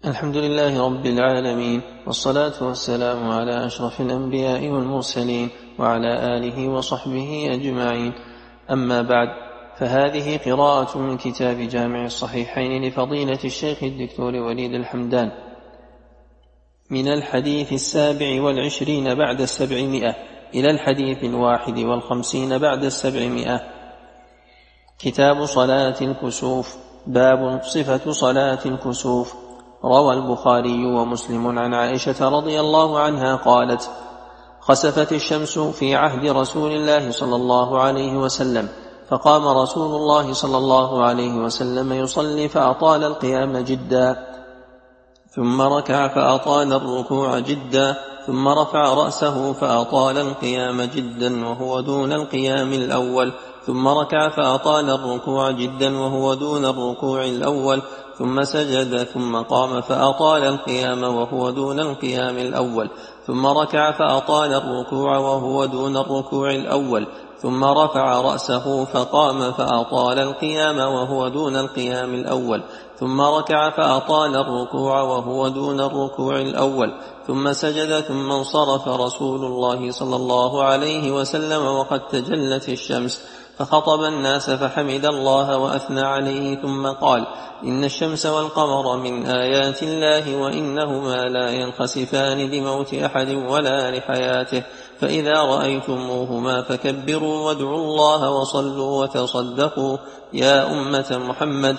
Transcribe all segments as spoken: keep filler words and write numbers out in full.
الحمد لله رب العالمين، والصلاة والسلام على أشرف الأنبياء والمرسلين وعلى آله وصحبه أجمعين. أما بعد، فهذه قراءة من كتاب جامع الصحيحين لفضيلة الشيخ الدكتور وليد الحمدان من الحديث السابع والعشرين بعد السبعمائة إلى الحديث الواحد والخمسين بعد السبعمائة. كتاب صلاة الكسوف. باب صفة صلاة الكسوف. روى البخاري ومسلم عن عائشة رضي الله عنها قالت: خسفت الشمس في عهد رسول الله صلى الله عليه وسلم، فقام رسول الله صلى الله عليه وسلم يصلي فأطال القيام جدا، ثم ركع فأطال الركوع جدا، ثم رفع رأسه فأطال القيام جدا وهو دون القيام الأول، ثم ركع فأطال الركوع جدا وهو دون الركوع الأول، ثم سجد ثم قام فأطال القيام وهو دون القيام الأول، ثم ركع فأطال الركوع وهو دون الركوع الأول، ثم رفع رأسه فقام فأطال القيام وهو دون القيام الأول، ثم ركع فأطال الركوع وهو دون الركوع الأول، ثم سجد ثم انصرف رسول الله صلى الله عليه وسلم وقد تجلت الشمس، فخطب الناس فحمد الله وأثنى عليه، ثم قال: إن الشمس والقمر من آيات الله، وإنهما لا ينخسفان لموت أحد ولا لحياته، فإذا رأيتموهما فكبروا وادعوا الله وصلوا وتصدقوا. يا أمة محمد،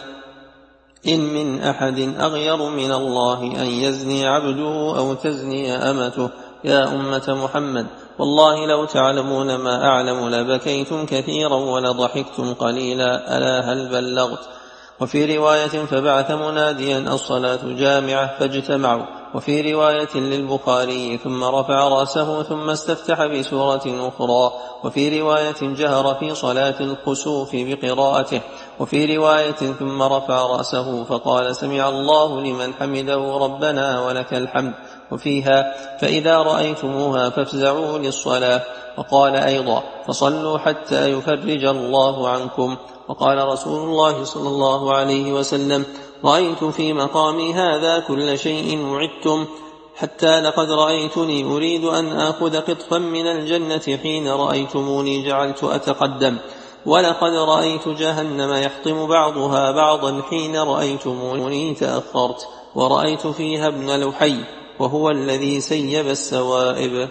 إن من أحد أغير من الله أن يزني عبده أو تزني أمته. يا أمة محمد، والله لو تعلمون ما أعلم لبكيتم كثيرا ولضحكتم قليلا. ألا هل بلغت؟ وفي رواية: فبعث مناديا الصلاة جامعة فاجتمعوا. وفي رواية للبخاري: ثم رفع رأسه ثم استفتح بسورة أخرى. وفي رواية: جهر في صلاة الكسوف بقراءته. وفي رواية: ثم رفع رأسه فقال: سمع الله لمن حمده ربنا ولك الحمد. وفيها: فإذا رأيتموها فافزعوا للصلاة. وقال أيضا: فصلوا حتى يفرج الله عنكم. وقال رسول الله صلى الله عليه وسلم: رأيت في مقامي هذا كل شيء وعدتم، حتى لقد رأيتني أريد أن آخذ قطفا من الجنة حين رأيتموني جعلت أتقدم، ولقد رأيت جهنم يحطم بعضها بعضا حين رأيتموني تأخرت، ورأيت فيها ابن لحي وهو الذي سيب السوائب.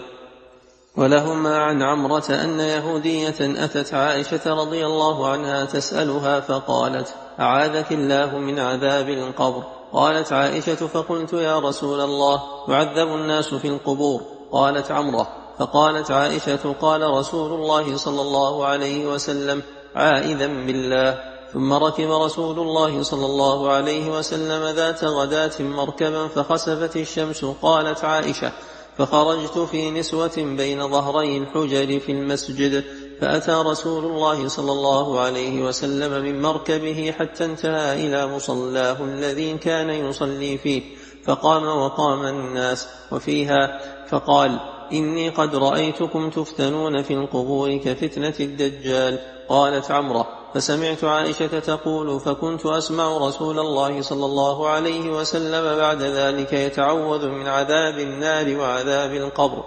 ولهما عن عمرة أن يهودية أتت عائشة رضي الله عنها تسألها فقالت: أعاذك الله من عذاب القبر. قالت عائشة: فقلت: يا رسول الله، يعذب الناس في القبور؟ قالت عمرة: فقالت عائشة: قال رسول الله صلى الله عليه وسلم: عائذا بالله. ثم ركب رسول الله صلى الله عليه وسلم ذات غداة مركبا فخسفت الشمس. قالت عائشة: فخرجت في نسوة بين ظهري الحجر في المسجد، فأتى رسول الله صلى الله عليه وسلم من مركبه حتى انتهى إلى مصلاه الذي كان يصلي فيه، فقام وقام الناس. وفيها: فقال: إني قد رأيتكم تفتنون في القبور كفتنة الدجال. قالت عمرة: فسمعت عائشة تقول: فكنت أسمع رسول الله صلى الله عليه وسلم بعد ذلك يتعوذ من عذاب النار وعذاب القبر.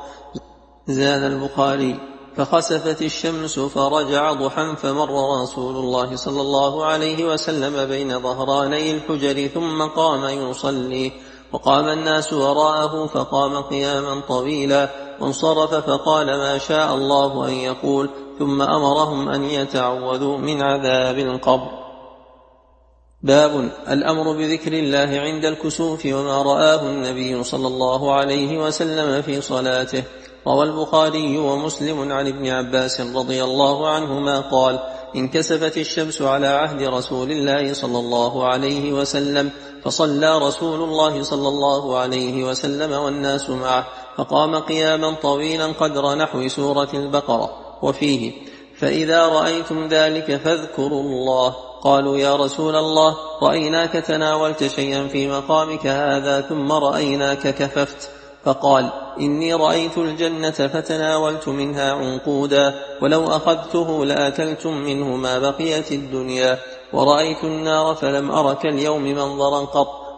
زاد البخاري: فخسفت الشمس فرجع ضحى، فمر رسول الله صلى الله عليه وسلم بين ظهراني الحجر ثم قام يصلي، وقام الناس وراءه فقام قياما طويلا، وانصرف فقال ما شاء الله أن يقول، ثم أمرهم أن يتعوذوا من عذاب القبر. باب الأمر بذكر الله عند الكسوف وما رآه النبي صلى الله عليه وسلم في صلاته. روى البخاري ومسلم عن ابن عباس رضي الله عنهما قال: انكسفت الشمس على عهد رسول الله صلى الله عليه وسلم، فصلى رسول الله صلى الله عليه وسلم والناس معه، فقام قياما طويلا قدر نحو سورة البقرة. وفيه: فإذا رأيتم ذلك فاذكروا الله. قالوا: يا رسول الله، رأيناك تناولت شيئا في مقامك هذا ثم رأيناك كففت. فقال: إني رأيت الجنة فتناولت منها عنقودا، ولو أخذته لأكلتم منه ما بقيت الدنيا، ورأيت النار فلم أرك اليوم منظرا قط،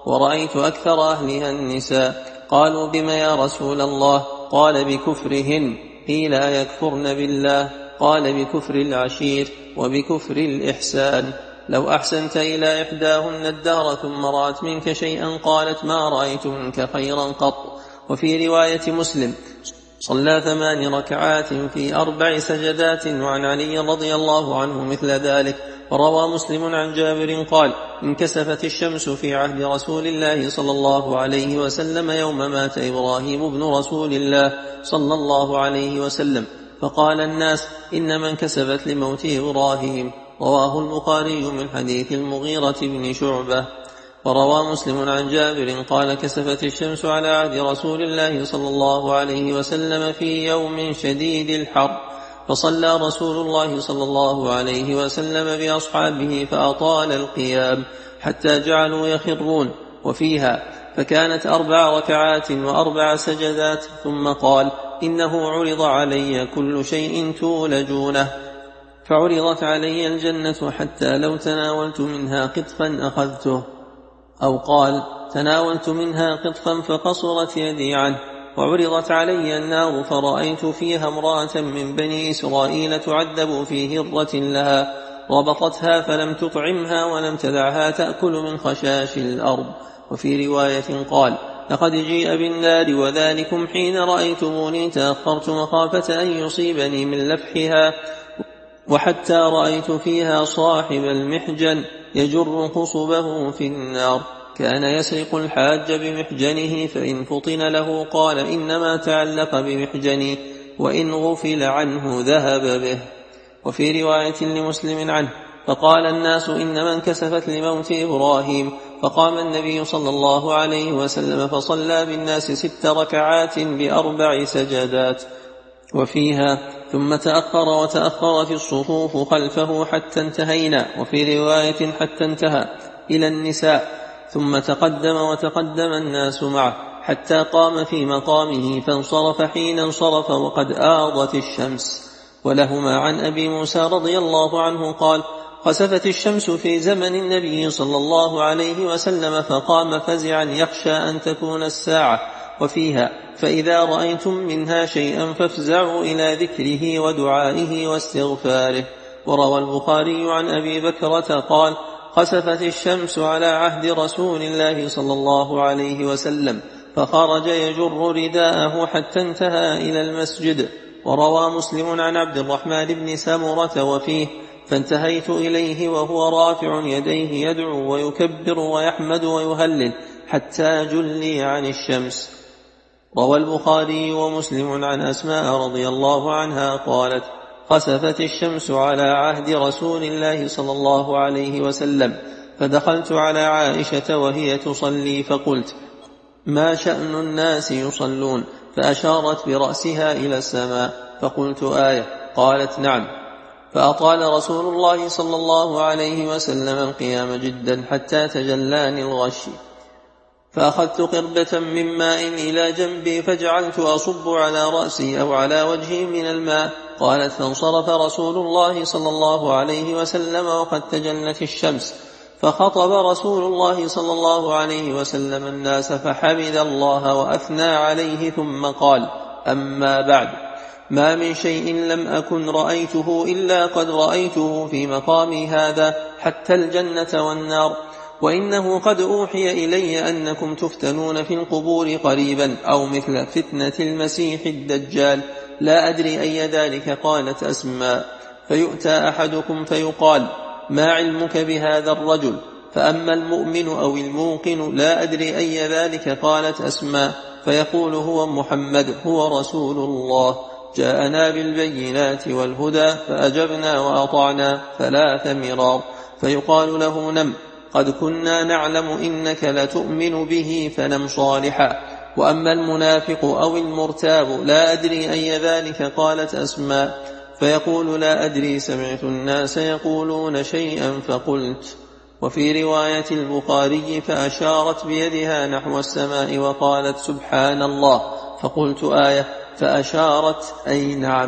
ورأيت أكثر أهلها النساء. قالوا بم يا رسول الله؟ قال بكفرهن. قيل أيكفرن بالله؟ قال بكفر العشير وبكفر الإحسان. لو أحسنت إلى إحداهن الدهر ثم رأت منك شيئا قالت ما رأيت منك خيرا قط. وفي رواية مسلم صلى ثمان ركعات في أربع سجدات. وعن علي رضي الله عنه مثل ذلك. وروى مسلم عن جابر قال انكسفت الشمس في عهد رسول الله صلى الله عليه وسلم يوم مات إبراهيم بن رسول الله صلى الله عليه وسلم، فقال الناس إنما انكسفت لموت إبراهيم. رواه البخاري من حديث المغيرة بن شعبة. وروى مسلم عن جابر قال كسفت الشمس على عهد رسول الله صلى الله عليه وسلم في يوم شديد الحر، فصلى رسول الله صلى الله عليه وسلم بأصحابه فأطال القيام حتى جعلوا يخرون. وفيها فكانت أربع ركعات وأربع سجدات، ثم قال إنه عرض علي كل شيء تولجونه، فعرضت علي الجنة حتى لو تناولت منها قطفا أخذته، أو قال تناولت منها قطفا فقصرت يدي عنه. وعرضت علي النار فرأيت فيها امرأة من بني إسرائيل تعذب في هرة لها، ربطتها فلم تطعمها ولم تدعها تأكل من خشاش الأرض. وفي رواية قال لقد جيء بالنار وذلكم حين رأيتموني تأخرت مخافة أن يصيبني من لفحها، وحتى رأيت فيها صاحب المحجن يجر خصبه في النار، كان يسرق الحاج بمحجنه فإن فطن له قال إنما تعلق بمحجني، وإن غفل عنه ذهب به. وفي رواية لمسلم عنه فقال الناس إنما انكسفت لموت إبراهيم، فقام النبي صلى الله عليه وسلم فصلى بالناس ست ركعات بأربع سجدات. وفيها ثم تأخر وتأخر في الصفوف خلفه حتى انتهينا، وفي رواية حتى انتهى إلى النساء، ثم تقدم وتقدم الناس معه حتى قام في مقامه فانصرف حين انصرف وقد آضت الشمس. ولهما عن أبي موسى رضي الله عنه قال خسفت الشمس في زمن النبي صلى الله عليه وسلم فقام فزعا يخشى أن تكون الساعة. وفيها فإذا رأيتم منها شيئا فافزعوا إلى ذكره ودعائه واستغفاره. وروى البخاري عن أبي بكرة قال خسفت الشمس على عهد رسول الله صلى الله عليه وسلم فخرج يجر رداءه حتى انتهى إلى المسجد. وروى مسلم عن عبد الرحمن بن سمرة وفيه فانتهيت إليه وهو رافع يديه يدعو ويكبر ويحمد ويهلل حتى جلي عن الشمس. روى البخاري ومسلم عن أسماء رضي الله عنها قالت خسفت الشمس على عهد رسول الله صلى الله عليه وسلم فدخلت على عائشة وهي تصلي فقلت ما شأن الناس يصلون؟ فأشارت برأسها إلى السماء فقلت آية؟ قالت نعم. فأطال رسول الله صلى الله عليه وسلم القيام جدا حتى تجلاني الغش، فأخذت قربة من ماء إلى جنبي فجعلت أصب على رأسي أو على وجهي من الماء. قالت فانصرف رسول الله صلى الله عليه وسلم وقد تجلت الشمس، فخطب رسول الله صلى الله عليه وسلم الناس فحمد الله وأثنى عليه ثم قال أما بعد، ما من شيء لم أكن رأيته إلا قد رأيته في مقامي هذا حتى الجنة والنار، وإنه قد أوحي إلي أنكم تفتنون في القبور قريبا أو مثل فتنة المسيح الدجال، لا أدري أي ذلك. قالت أسماء فيؤتى أحدكم فيقال ما علمك بهذا الرجل؟ فأما المؤمن أو الموقن لا أدري أي ذلك. قالت أسماء فيقول هو محمد هو رسول الله جاءنا بالبينات والهدى فأجبنا وأطعنا ثلاث مرار، فيقال له نم قد كنا نعلم إنك لتؤمن به فنم صالحا. وأما المنافق أو المرتاب لا أدري أي ذلك. قالت أسماء فيقول لا أدري سمعت الناس يقولون شيئا فقلت. وفي رواية البخاري فأشارت بيدها نحو السماء وقالت سبحان الله، فقلت آية؟ فأشارت أي نعم.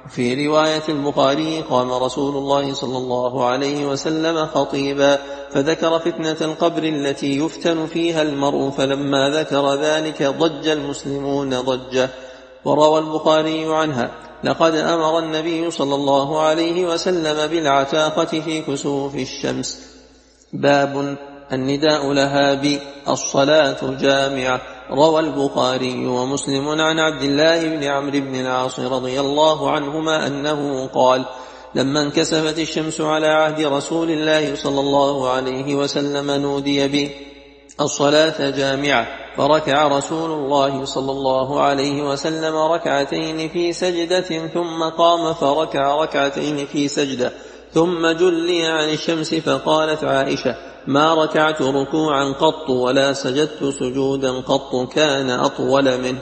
في رواية البخاري قام رسول الله صلى الله عليه وسلم خطيبا فذكر فتنة القبر التي يفتن فيها المرء، فلما ذكر ذلك ضج المسلمون ضجة. وروى البخاري عنها: لقد أمر النبي صلى الله عليه وسلم بالعتاقة في كسوف الشمس. باب النداء لها بالصلاة جامعة. روى البخاري ومسلم عن عبد الله بن عمرو بن العاص رضي الله عنهما أنه قال: لما انكسفت الشمس على عهد رسول الله صلى الله عليه وسلم نودي به الصلاة جامعة، فركع رسول الله صلى الله عليه وسلم ركعتين في سجدة، ثم قام فركع ركعتين في سجدة، ثم جلي عن الشمس. فقالت عائشة: ما ركعت ركوعا قط ولا سجدت سجودا قط كان أطول منه.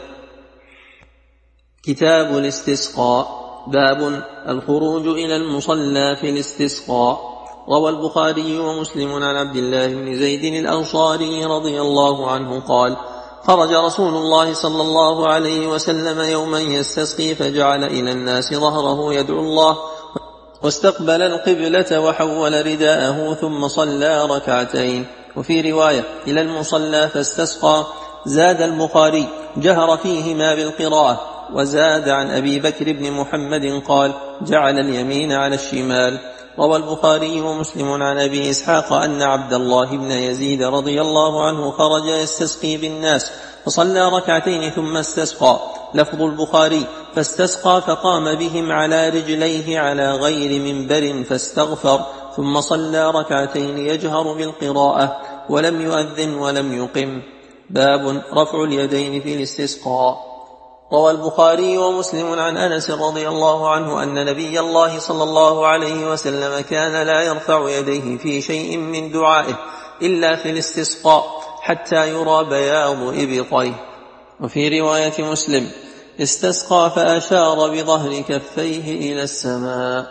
كتاب الاستسقاء. باب الخروج إلى المصلى في الاستسقاء. روى البخاري ومسلم عن عبد الله بن زيد الأنصاري رضي الله عنه قال: خرج رسول الله صلى الله عليه وسلم يوما يستسقي، فجعل إلى الناس ظهره يدعو الله، واستقبل القبلة وحول رداءه، ثم صلى ركعتين. وفي رواية: إلى المصلى فاستسقى. زاد البخاري: جهر فيهما بالقراءة. وزاد عن أبي بكر بن محمد قال: جعل اليمين على الشمال. روى البخاري ومسلم عن أبي إسحاق أن عبد الله بن يزيد رضي الله عنه خرج يستسقي بالناس، فصلى ركعتين ثم استسقى. لفظ البخاري: فاستسقى، فقام بهم على رجليه على غير منبر فاستغفر، ثم صلى ركعتين يجهر بالقراءة، ولم يؤذن ولم يقم. باب رفع اليدين في الاستسقاء. روى البخاري ومسلم عن أنس رضي الله عنه أن نبي الله صلى الله عليه وسلم كان لا يرفع يديه في شيء من دعائه إلا في الاستسقاء حتى يرى بياض إبطيه. وفي رواية مسلم: استسقى فأشار بظهر كفيه إلى السماء.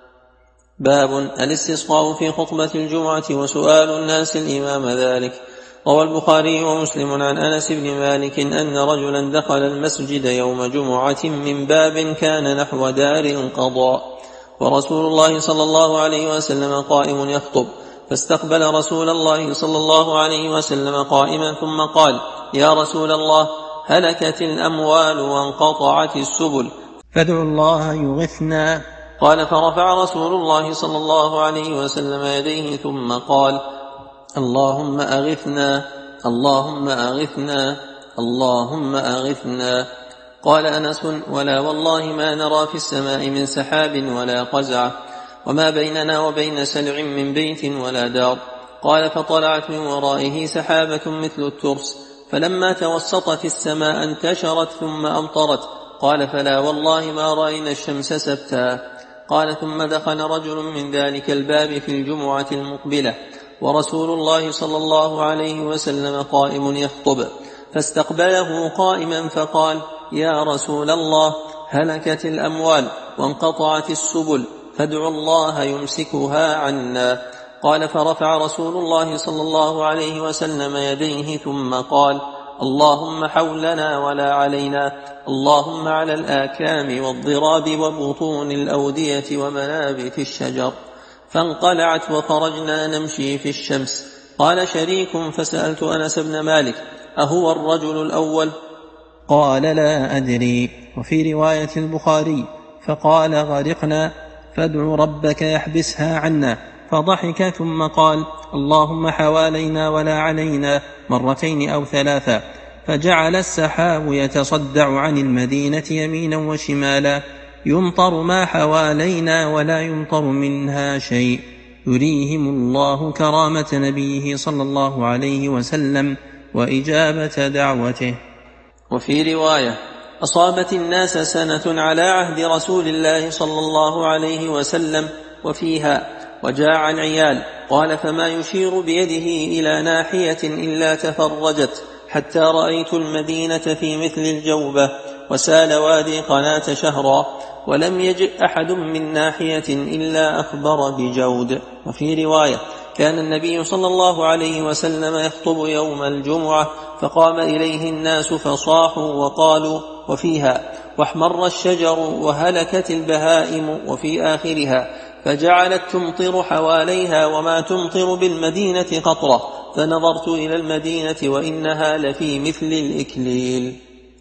باب الاستسقاء في خطبة الجمعة وسؤال الناس الإمام ذلك. روى البخاري ومسلم عن أنس بن مالك أن رجلا دخل المسجد يوم جمعة من باب كان نحو دار القضاء، ورسول الله صلى الله عليه وسلم قائم يخطب، فاستقبل رسول الله صلى الله عليه وسلم قائما، ثم قال: يا رسول الله، هلكت الأموال وانقطعت السبل، فادعوا الله يغثنا. قال: فرفع رسول الله صلى الله عليه وسلم يديه ثم قال: اللهم أغثنا، اللهم أغثنا، اللهم أغثنا. قال أنس: ولا والله ما نرى في السماء من سحاب ولا قزعة، وما بيننا وبين سلع من بيت ولا دار. قال: فطلعت من ورائه سحابة مثل الترس، فلما توسطت السماء انتشرت ثم أمطرت. قال: فلا والله ما رأينا الشمس سبتا. قال: ثم دخل رجل من ذلك الباب في الجمعة المقبلة، ورسول الله صلى الله عليه وسلم قائم يخطب، فاستقبله قائما فقال: يا رسول الله، هلكت الأموال وانقطعت السبل، فادعوا الله يمسكها عنا. قال: فرفع رسول الله صلى الله عليه وسلم يديه ثم قال: اللهم حولنا ولا علينا، اللهم على الآكام والضراب وبطون الأودية ومنابت الشجر. فانقلعت وخرجنا نمشي في الشمس. قال شريك: فسألت أنس بن مالك: أهو الرجل الأول؟ قال: لا أدري. وفي رواية البخاري: فقال: غرقنا، فادعوا ربك يحبسها عنا. فضحك ثم قال: اللهم حوالينا ولا علينا، مرتين أو ثلاثا. فجعل السحاب يتصدع عن المدينة يمينا وشمالا، يمطر ما حوالينا ولا يمطر منها شيء، يريهم الله كرامة نبيه صلى الله عليه وسلم وإجابة دعوته. وفي رواية: أصابت الناس سنة على عهد رسول الله صلى الله عليه وسلم، وفيها: وجاع العيال. قال: فما يشير بيده إلى ناحية إلا تفرجت، حتى رأيت المدينة في مثل الجوبة، وسال وادي قناة شهرا، ولم يجئ أحد من ناحية إلا أخبر بجود. وفي رواية: كان النبي صلى الله عليه وسلم يخطب يوم الجمعة، فقام إليه الناس فصاحوا وقالوا. وفيها: واحمر الشجر وهلكت البهائم وفي آخرها، فجعلت تمطر حواليها وما تمطر بالمدينة قطرة، فنظرت إلى المدينة وإنها لفي مثل الإكليل.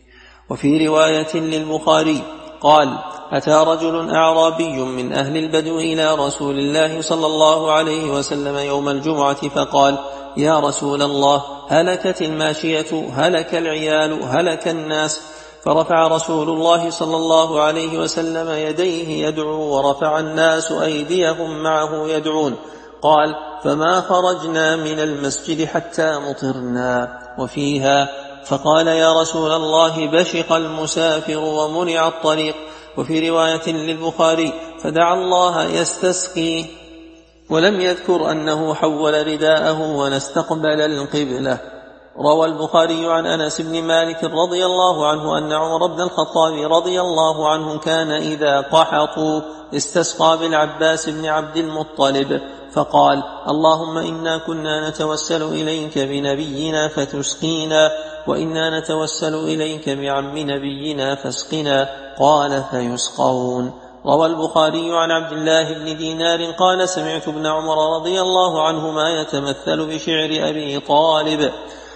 وفي رواية للبخاري قال: أتى رجل أعرابي من أهل البدو إلى رسول الله صلى الله عليه وسلم يوم الجمعة فقال: يا رسول الله، هلكت الماشية، هلك العيال، هلك الناس. فرفع رسول الله صلى الله عليه وسلم يديه يدعو، ورفع الناس أيديهم معه يدعون. قال: فما خرجنا من المسجد حتى مطرنا. وفيها: فقال: يا رسول الله، بشق المسافر ومنع الطريق. وفي رواية للبخاري: فدعا الله يستسقي، ولم يذكر أنه حول رداءه ولا استقبل القبلة. روى البخاري عن أنس بن مالك رضي الله عنه أن عمر بن الخطاب رضي الله عنه كان إذا قحطوا استسقى بالعباس بن عبد المطلب فقال: اللهم إنا كنا نتوسل إليك بنبينا فتسقينا، وإنا نتوسل إليك بعم نبينا فاسقنا. قال: فيسقون. روى البخاري عن عبد الله بن دينار قال: سمعت ابن عمر رضي الله عنهما يتمثل بشعر أبي طالب: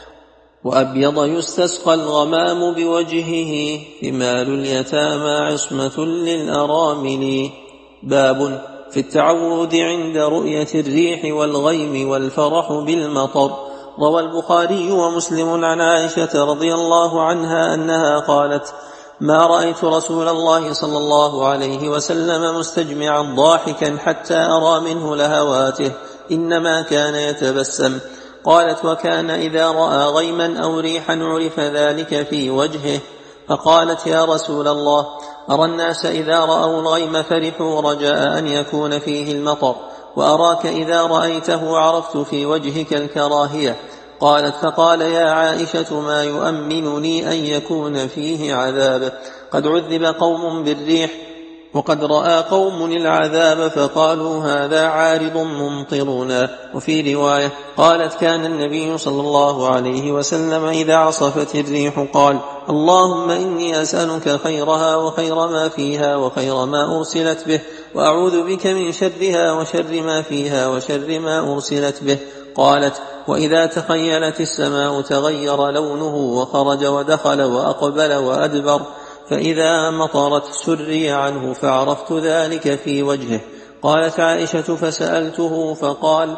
وأبيض يستسقى الغمام بوجهه، ثمال اليتامى عصمة للأرامل. باب في التعوذ عند رؤية الريح والغيم والفرح بالمطر. روى البخاري ومسلم عن عائشة رضي الله عنها أنها قالت: ما رأيت رسول الله صلى الله عليه وسلم مستجمعا ضاحكا حتى أرى منه لهواته، إنما كان يتبسم. قالت: وكان إذا رأى غيما أو ريحا عرف ذلك في وجهه. فقالت: يا رسول الله، أرى الناس إذا رأوا الغيم فرحوا رجاء أن يكون فيه المطر، وأراك إذا رأيته عرفت في وجهك الكراهية. قالت: فقال: يا عائشة، ما يؤمنني أن يكون فيه عذاب، قد عذب قوم بالريح وقد رأى قوم العذاب فقالوا هذا عارض ممطرنا. وفي رواية قالت: كان النبي صلى الله عليه وسلم إذا عصفت الريح قال: اللهم إني أسألك خيرها وخير ما فيها وخير ما أرسلت به، وأعوذ بك من شرها وشر ما فيها وشر ما أرسلت به. قالت: وإذا تخيلت السماء تغير لونه وخرج ودخل وأقبل وأدبر، فإذا مطرت سري عنه فعرفت ذلك في وجهه. قالت عائشة: فسألته فقال: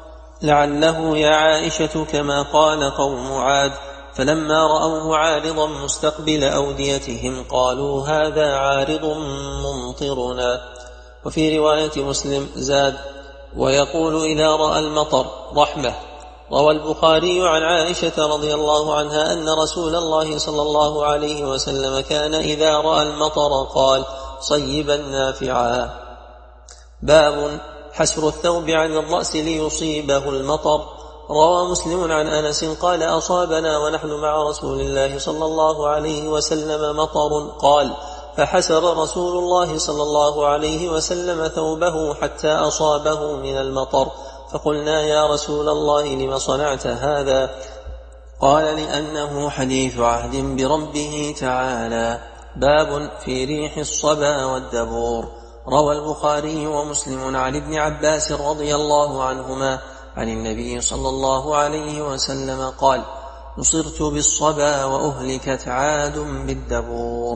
لعله يا عائشة كما قال قوم عاد، فلما رأوه عارضا مستقبل أوديتهم قالوا هذا عارض ممطرنا. وفي رواية مسلم زاد: ويقول إذا رأى المطر رحمة. روى البخاري عن عائشة رضي الله عنها أن رسول الله صلى الله عليه وسلم كان إذا رأى المطر قال: صيبا نافعا. باب حسر الثوب عن الرأس ليصيبه المطر. روى مسلم عن أنس قال: أصابنا ونحن مع رسول الله صلى الله عليه وسلم مطر، قال: فحسر رسول الله صلى الله عليه وسلم ثوبه حتى أصابه من المطر، فقلنا: يا رسول الله، لم صنعت هذا؟ قال: لأنه حديث عهد بربه تعالى. باب في ريح الصبا والدبور. روى البخاري ومسلم عن ابن عباس رضي الله عنهما عن النبي صلى الله عليه وسلم قال: نصرت بالصبا وأهلكت عاد بالدبور.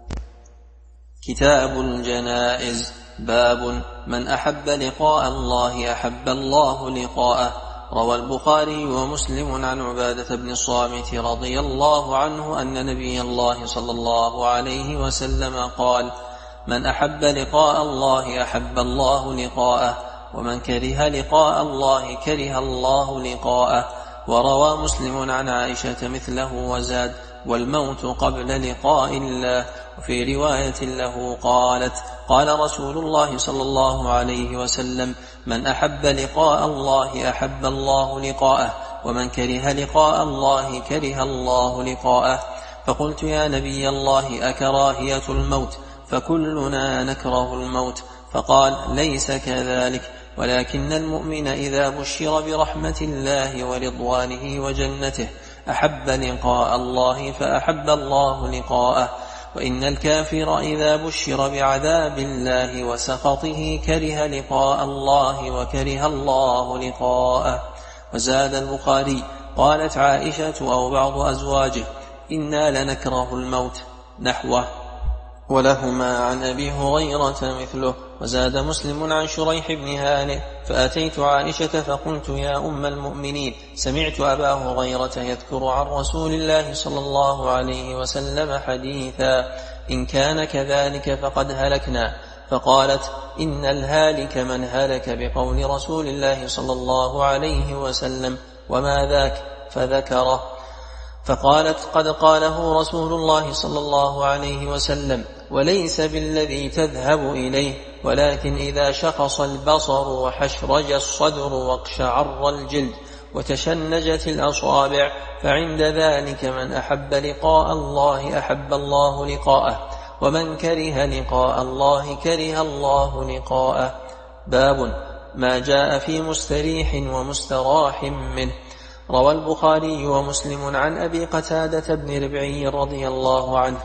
كتاب الجنائز. باب من أحب لقاء الله أحب الله لقاءه. روى البخاري ومسلم عن عبادة بن الصامت رضي الله عنه أن نبي الله صلى الله عليه وسلم قال: من أحب لقاء الله أحب الله لقاءه، ومن كره لقاء الله كره الله لقاءه. وروى مسلم عن عائشة مثله وزاد: والموت قبل لقاء الله. وفي رواية له قالت: قال رسول الله صلى الله عليه وسلم: من أحب لقاء الله أحب الله لقاءه، ومن كره لقاء الله كره الله لقاءه. فقلت: يا نبي الله، أكراهية الموت؟ فكلنا نكره الموت. فقال: ليس كذلك، ولكن المؤمن إذا بشر برحمة الله ورضوانه وجنته أحب لقاء الله فأحب الله لقاءه. وإن الكافر إذا بشر بعذاب الله وسخطه كره لقاء الله وكره الله لقاءه. وزاد البخاري: قالت عائشة أو بعض أزواجه: إنا لنكره الموت، نحوه. ولهما عن أبي هريرة مثله. وزاد مسلم عن شريح بن هانئ: فأتيت عائشة فقلت: يا أم المؤمنين، سمعت أبا هريرة يذكر عن رسول الله صلى الله عليه وسلم حديثا، إن كان كذلك فقد هلكنا. فقالت: إن الهالك من هلك بقول رسول الله صلى الله عليه وسلم، وما ذاك؟ فذكره. فقالت: قد قاله رسول الله صلى الله عليه وسلم، وليس بالذي تذهب إليه، ولكن إذا شخص البصر وحشرج الصدر واقشعر الجلد وتشنجت الأصابع، فعند ذلك من أحب لقاء الله أحب الله لقاءه، ومن كره لقاء الله كره الله لقاءه. باب ما جاء في مستريح ومستراح منه. روى البخاري ومسلم عن أبي قتادة بن ربعي رضي الله عنه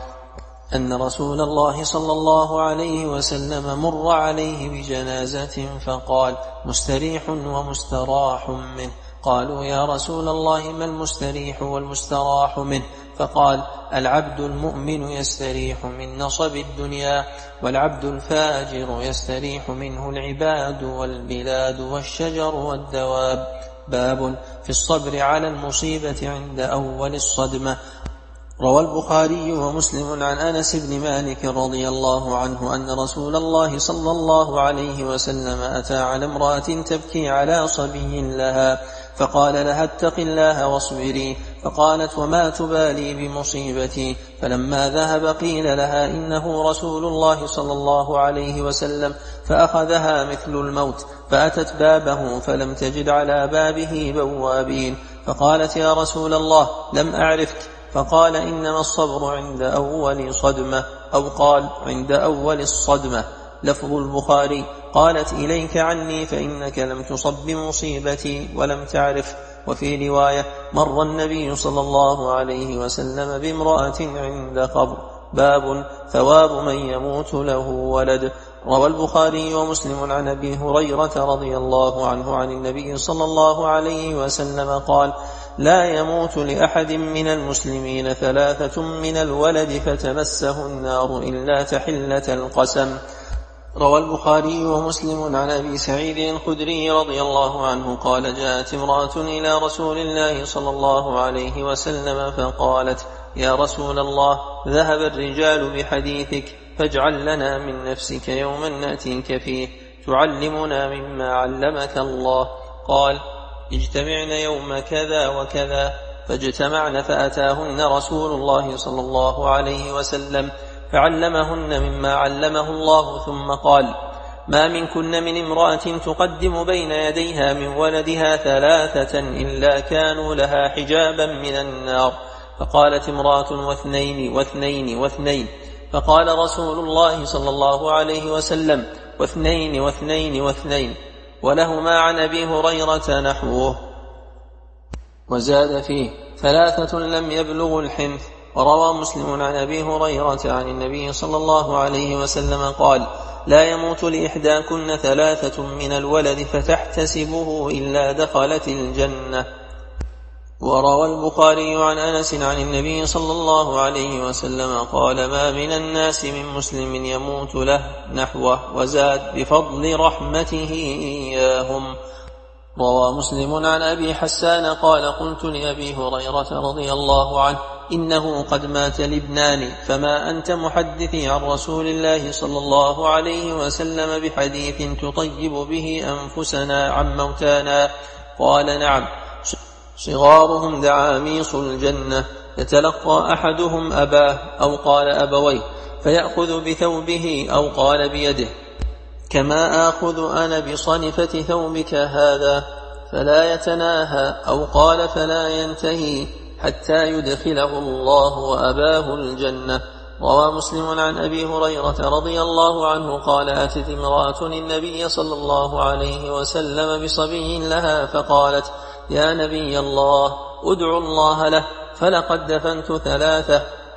أن رسول الله صلى الله عليه وسلم مر عليه بجنازة فقال: مستريح ومستراح منه. قالوا: يا رسول الله ما المستريح والمستراح منه؟ فقال: العبد المؤمن يستريح من نصب الدنيا، والعبد الفاجر يستريح منه العباد والبلاد والشجر والدواب. باب في الصبر على المصيبة عند أول الصدمة. روى البخاري ومسلم عن أنس بن مالك رضي الله عنه أن رسول الله صلى الله عليه وسلم أتى على امرأة تبكي على صبي لها، فقال لها: اتق الله واصبري. فقالت: وما تبالي بمصيبتي؟ فلما ذهب قيل لها: إنه رسول الله صلى الله عليه وسلم، فأخذها مثل الموت، فأتت بابه فلم تجد على بابه بوابين، فقالت: يا رسول الله، لم أعرفك. فقال: إنما الصبر عند أول صدمة، أو قال: عند أول الصدمة. لفظ البخاري: قالت: إليك عني فإنك لم تصب بمصيبتي ولم تعرف. وفي رواية: مر النبي صلى الله عليه وسلم بامرأة عند قبر. باب ثواب من يموت له ولد. روى البخاري ومسلم عن أبي هريرة رضي الله عنه عن النبي صلى الله عليه وسلم قال: لا يموت لأحد من المسلمين ثلاثة من الولد فتمسه النار إلا تحلة القسم. روى البخاري ومسلم عن أبي سعيد الخدري رضي الله عنه قال: جاءت امرأة إلى رسول الله صلى الله عليه وسلم فقالت: يا رسول الله، ذهب الرجال بحديثك، فاجعل لنا من نفسك يوما نأتيك فيه تعلمنا مما علمك الله. قال: اجتمعن يوم كذا وكذا. فاجتمعن، فأتاهن رسول الله صلى الله عليه وسلم فعلمهن مما علمه الله، ثم قال: ما منكن من امرأة تقدم بين يديها من ولدها ثلاثة إلا كانوا لها حجابا من النار. فقالت امرأة: واثنين واثنين واثنين. فقال رسول الله صلى الله عليه وسلم: واثنين واثنين واثنين. ولهما عن أبي هريرة نحوه. وزاد فيه: ثلاثة لم يبلغوا الحنث. وروى مسلم عن أبي هريرة عن النبي صلى الله عليه وسلم قال: لا يموت لإحداكن ثلاثة من الولد فتحتسبه إلا دخلت الجنة. وروى البخاري عن أنس عن النبي صلى الله عليه وسلم قال: ما من الناس من مسلم يموت له، نحوه. وزاد: بفضل رحمته إياهم. روى مسلم عن أبي حسان قال: قلت لأبي هريرة رضي الله عنه: إنه قد مات لابنان، فما أنت محدثي عن رسول الله صلى الله عليه وسلم بحديث تطيب به أنفسنا عن موتانا؟ قال: نعم، صغارهم دعاميص الجنة، يتلقى أحدهم أباه أو قال أبويه فيأخذ بثوبه أو قال بيده، كما آخذ أنا بصنفة ثوبك هذا، فلا يتناهى أو قال فلا ينتهي حتى يدخله الله وأباه الجنة. روى مسلم عن أبي هريرة رضي الله عنه قال: أتت امرأة النبي صلى الله عليه وسلم بصبي لها فقالت: يا نبي الله، ادعو الله له، فلقد دفنت ثلاثة.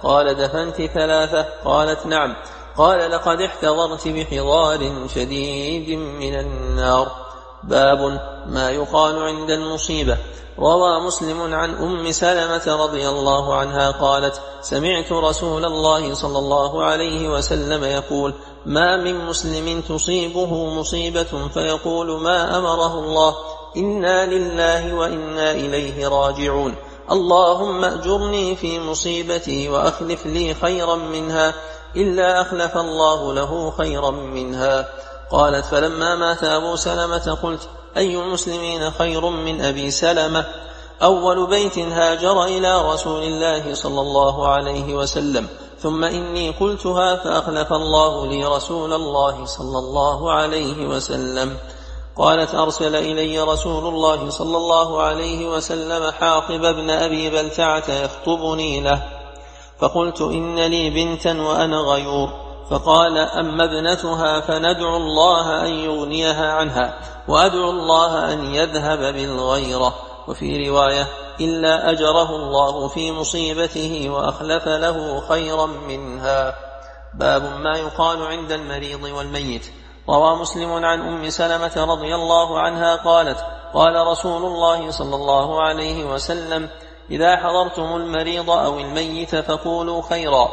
قال دفنت ثلاثة؟ قالت نعم. قال لقد احتضرت بحضار شديد من النار. باب ما يقال عند المصيبة. روى مسلم عن أم سلمة رضي الله عنها قالت سمعت رسول الله صلى الله عليه وسلم يقول ما من مسلم تصيبه مصيبة فيقول ما أمره الله إنا لله وإنا إليه راجعون اللهم أجرني في مصيبتي وأخلف لي خيرا منها إلا أخلف الله له خيرا منها. قالت فلما مات أبو سلمة قلت أي المسلمين خير من أبي سلمة؟ أول بيت هاجر إلى رسول الله صلى الله عليه وسلم ثم إني قلتها فأخلف الله لي رسول الله صلى الله عليه وسلم. قالت أرسل إلي رسول الله صلى الله عليه وسلم حاطب بن أبي بلتعة يخطبني له فقلت إن لي بنتا وأنا غيور فقال أما ابنتها فندعو الله أن يغنيها عنها وأدعو الله أن يذهب بالغيرة. وفي رواية إلا أجره الله في مصيبته وأخلف له خيرا منها. باب ما يقال عند المريض والميت. روى مسلم عن أم سلمة رضي الله عنها قالت قال رسول الله صلى الله عليه وسلم إذا حضرتم المريض أو الميت فقولوا خيرا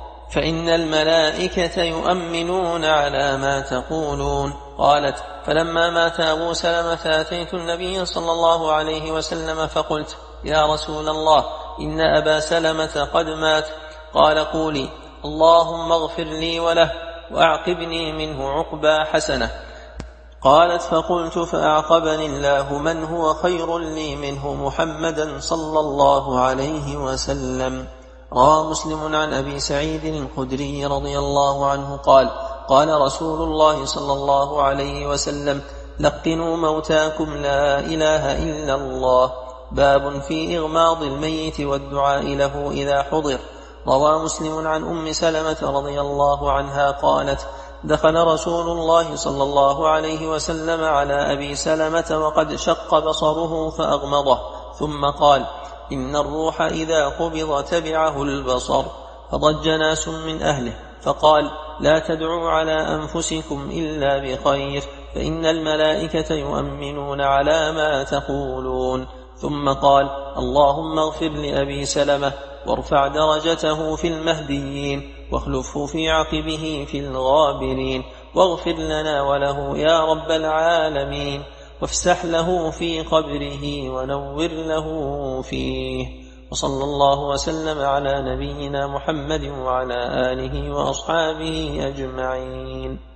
فإن الملائكة يؤمنون على ما تقولون. قالت فلما مات أبو سلمة أتيت النبي صلى الله عليه وسلم فقلت يا رسول الله إن أبا سلمة قد مات. قال قولي اللهم اغفر لي وله وأعقبني منه عقبى حسنة. قالت فقلت فأعقبني الله من هو خير لي منه محمدا صلى الله عليه وسلم. روى مسلم عن أبي سعيد الخدري رضي الله عنه قال قال رسول الله صلى الله عليه وسلم لقنوا موتاكم لا إله إلا الله. باب في إغماض الميت والدعاء له إذا حضر. روى مسلم عن أم سلمة رضي الله عنها قالت دخل رسول الله صلى الله عليه وسلم على أبي سلمة وقد شق بصره فأغمضه ثم قال إن الروح إذا قبض تبعه البصر. فضج ناس من أهله فقال لا تدعوا على أنفسكم إلا بخير فإن الملائكة يؤمنون على ما تقولون. ثم قال اللهم اغفر لأبي سلمة وارفع درجته في المهديين واخلفه في عقبه في الغابرين واغفر لنا وله يا رب العالمين وافسح له في قبره ونور له فيه. وصلى الله وسلم على نبينا محمد وعلى آله وأصحابه أجمعين.